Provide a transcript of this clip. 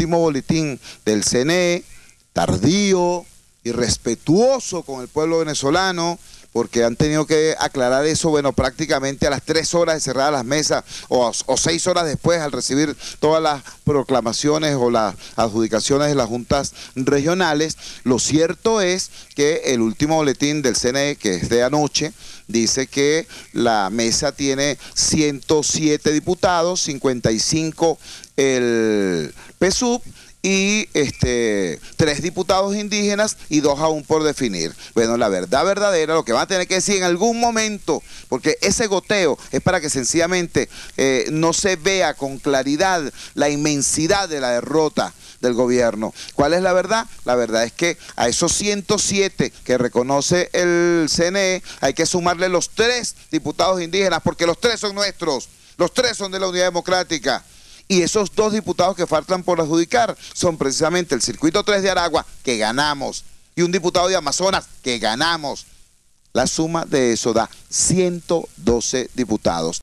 último boletín del CNE, tardío, irrespetuoso con el pueblo venezolano, porque han tenido que aclarar eso, bueno, prácticamente a las 3 horas de cerrar las mesas o 6 horas después al recibir todas las proclamaciones o las adjudicaciones de las juntas regionales. Lo cierto es que el último boletín del CNE, que es de anoche, dice que la mesa tiene 107 diputados, 55 el PSUV, y 3 diputados indígenas y 2 aún por definir. Bueno, la verdad verdadera, lo que van a tener que decir en algún momento, porque ese goteo es para que sencillamente no se vea con claridad la inmensidad de la derrota del gobierno. ¿Cuál es la verdad? La verdad es que a esos 107 que reconoce el CNE hay que sumarle los 3 diputados indígenas, porque los 3 son nuestros, los 3 son de la Unidad Democrática. Y esos 2 diputados que faltan por adjudicar son precisamente el Circuito 3 de Aragua, que ganamos, y un diputado de Amazonas, que ganamos. La suma de eso da 112 diputados.